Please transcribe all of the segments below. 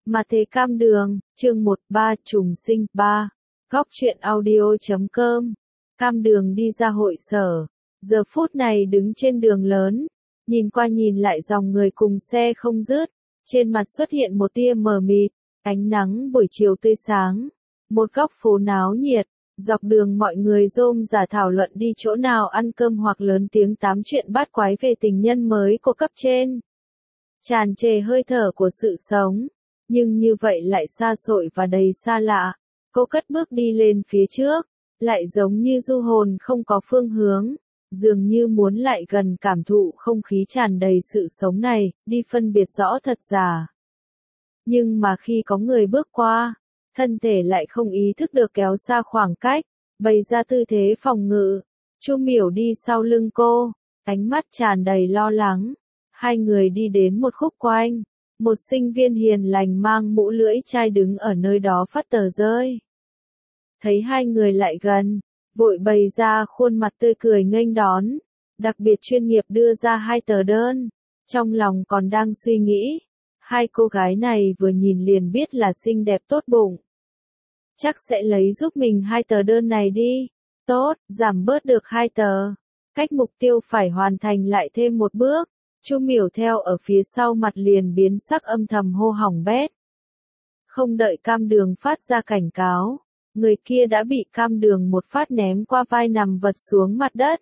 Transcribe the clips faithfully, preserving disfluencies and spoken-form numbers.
Mà thế cam đường, chương một ba trùng sinh ba. Góc truyện audio.com. Cam đường đi ra hội sở. Giờ phút này đứng trên đường lớn. Nhìn qua nhìn lại dòng người cùng xe không dứt. Trên mặt xuất hiện một tia mờ mịt. Ánh nắng buổi chiều tươi sáng. Một góc phố náo nhiệt. Dọc đường mọi người rôm rả thảo luận đi chỗ nào ăn cơm hoặc lớn tiếng tám chuyện bát quái về tình nhân mới của cấp trên. Tràn trề hơi thở của sự sống. Nhưng như vậy lại xa xôi và đầy xa lạ. Cô cất bước đi lên phía trước, lại giống như du hồn không có phương hướng, dường như muốn lại gần cảm thụ không khí tràn đầy sự sống này, đi phân biệt rõ thật giả. Nhưng mà khi có người bước qua, thân thể lại không ý thức được kéo xa khoảng cách, bày ra tư thế phòng ngự. Chu Miểu đi sau lưng cô, ánh mắt tràn đầy lo lắng. Hai người đi đến một khúc quanh. Một sinh viên hiền lành mang mũ lưỡi chai đứng ở nơi đó phát tờ rơi. Thấy hai người lại gần, vội bày ra khuôn mặt tươi cười nghênh đón, đặc biệt chuyên nghiệp đưa ra hai tờ đơn. Trong lòng còn đang suy nghĩ, hai cô gái này vừa nhìn liền biết là xinh đẹp tốt bụng. Chắc sẽ lấy giúp mình hai tờ đơn này đi. Tốt, giảm bớt được hai tờ. Cách mục tiêu phải hoàn thành lại thêm một bước. Chu Miểu theo ở phía sau mặt liền biến sắc âm thầm hô hỏng bét. Không đợi cam đường phát ra cảnh cáo, người kia đã bị cam đường một phát ném qua vai nằm vật xuống mặt đất.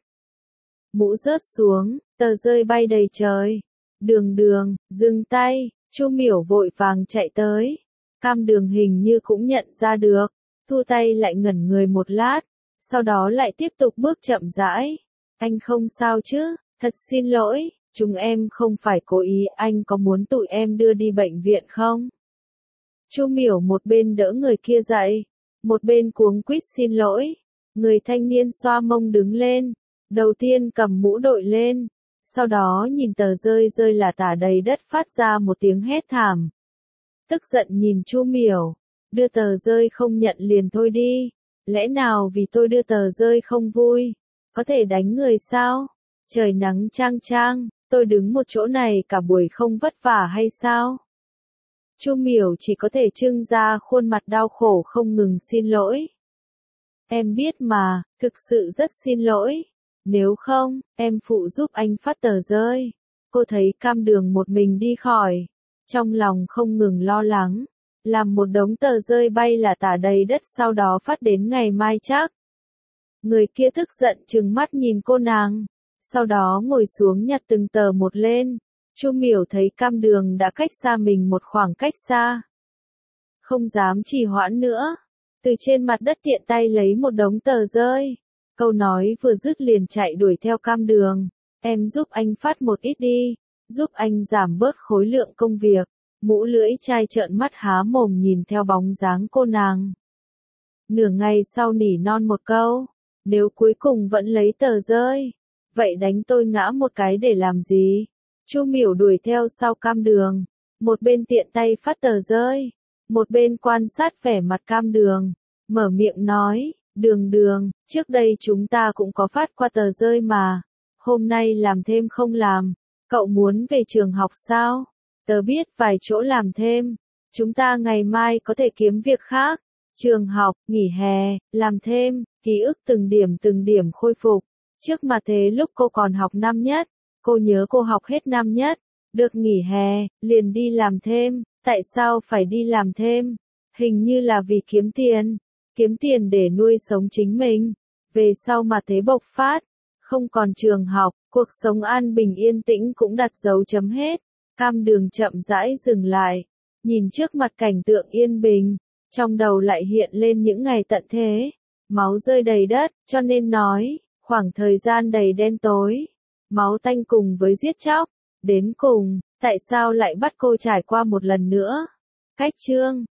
Mũ rớt xuống, tờ rơi bay đầy trời. Đường đường, dừng tay, Chu Miểu vội vàng chạy tới. Cam đường hình như cũng nhận ra được, thu tay lại ngẩn người một lát, sau đó lại tiếp tục bước chậm rãi. Anh không sao chứ, thật xin lỗi. Chúng em không phải cố ý, anh có muốn tụi em đưa đi bệnh viện không? Chu Miểu một bên đỡ người kia dậy, một bên cuống quýt xin lỗi. Người thanh niên xoa mông đứng lên, đầu tiên cầm mũ đội lên, sau đó nhìn tờ rơi rơi lả tả đầy đất phát ra một tiếng hét thảm. Tức giận nhìn Chu Miểu, đưa tờ rơi không nhận liền thôi đi, lẽ nào vì tôi đưa tờ rơi không vui, có thể đánh người sao? Trời nắng chang chang. Tôi đứng một chỗ này cả buổi không vất vả hay sao? Chu Miểu chỉ có thể trưng ra khuôn mặt đau khổ không ngừng xin lỗi. Em biết mà, thực sự rất xin lỗi. Nếu không, em phụ giúp anh phát tờ rơi. Cô thấy cam đường một mình đi khỏi. Trong lòng không ngừng lo lắng. Làm một đống tờ rơi bay là tả đầy đất sau đó phát đến ngày mai chắc. Người kia tức giận trừng mắt nhìn cô nàng. Sau đó ngồi xuống nhặt từng tờ một lên. Chu Miểu thấy cam đường đã cách xa mình một khoảng cách xa. Không dám trì hoãn nữa. Từ trên mặt đất tiện tay lấy một đống tờ rơi. Câu nói vừa dứt liền chạy đuổi theo cam đường. Em giúp anh phát một ít đi. Giúp anh giảm bớt khối lượng công việc. Mũ lưỡi chai trợn mắt há mồm nhìn theo bóng dáng cô nàng. Nửa ngày sau nỉ non một câu. Nếu cuối cùng vẫn lấy tờ rơi. Vậy đánh tôi ngã một cái để làm gì? Chu Miểu đuổi theo sau cam đường. Một bên tiện tay phát tờ rơi. Một bên quan sát vẻ mặt cam đường. Mở miệng nói, đường đường, trước đây chúng ta cũng có phát qua tờ rơi mà. Hôm nay làm thêm không làm. Cậu muốn về trường học sao? Tớ biết vài chỗ làm thêm. Chúng ta ngày mai có thể kiếm việc khác. Trường học, nghỉ hè, làm thêm, ký ức từng điểm từng điểm khôi phục. Trước mà thế lúc cô còn học năm nhất, cô nhớ cô học hết năm nhất, được nghỉ hè, liền đi làm thêm, tại sao phải đi làm thêm? Hình như là vì kiếm tiền, kiếm tiền để nuôi sống chính mình. Về sau mà thế bộc phát, không còn trường học, cuộc sống an bình yên tĩnh cũng đặt dấu chấm hết. Cam đường chậm rãi dừng lại, nhìn trước mặt cảnh tượng yên bình, trong đầu lại hiện lên những ngày tận thế, máu rơi đầy đất, cho nên nói. Khoảng thời gian đầy đen tối, máu tanh cùng với giết chóc, đến cùng, tại sao lại bắt cô trải qua một lần nữa? Cách chương